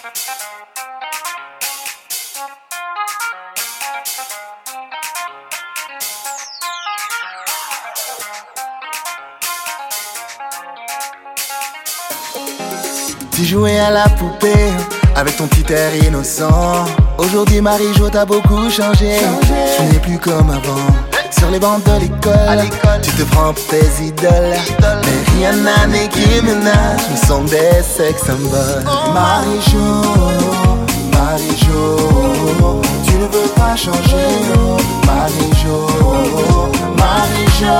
Tu jouais à la poupée avec ton petit air innocent. Aujourd'hui Marie-Jo t'as beaucoup changé. Tu n'es plus comme avant. Sur les bancs de l'école, tu te prends pour tes idoles. Mais Rihanna, Nicki Minaj, nous sommes des sex symboles. Marie-Jo, Marie-Jo, tu ne veux pas changer. Marie-Jo, Marie-Jo,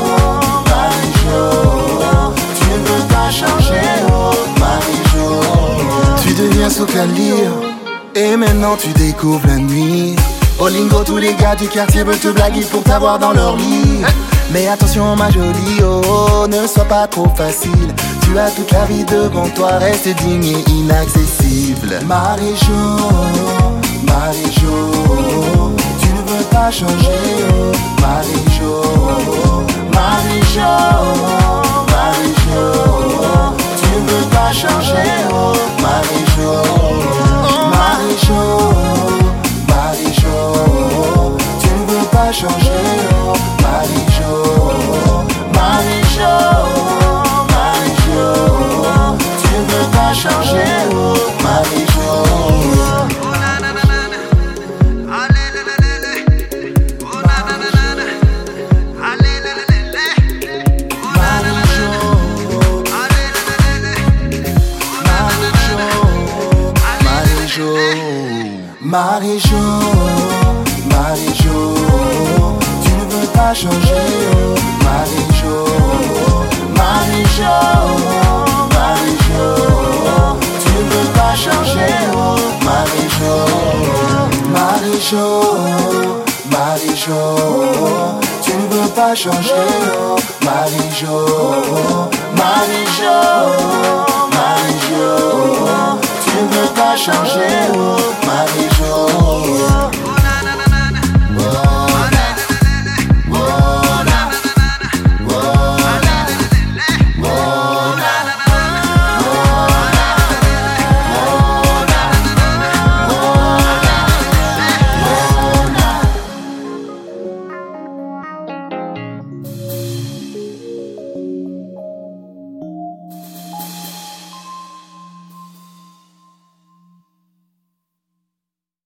Marie-Jo, tu ne veux pas changer. Marie-Jo, tu deviens Socalir et maintenant tu découvres la nuit. Au lingo, tous les gars du quartier veulent te blaguer pour t'avoir dans leur lit. Mais attention ma jolie, oh, ne sois pas trop facile. Tu as toute la vie devant toi, reste digne et inaccessible. Marie-Jo, Marie-Jo, tu ne veux pas changer. Marie-Jo, Marie-Jo, Marie-Jo, tu ne veux pas changer. Marie-Jo, Marie-Jo, Marie-Jo, tu ne veux pas changer. Marie-Jo, Marie-Jo, Marie-Jo, tu ne veux pas changer. Marie-Jo, Marie-Jo, Marie-Jo, tu ne veux pas changer. Marie-Jo, Marie-Jo, Marie-Jo, tu ne veux pas changer. Marie-Jo, Marie-Jo, Marie-Jo, tu ne veux pas changer. Marie-Jo, Marie-Jo, Marie-Jo, tu ne veux pas changer.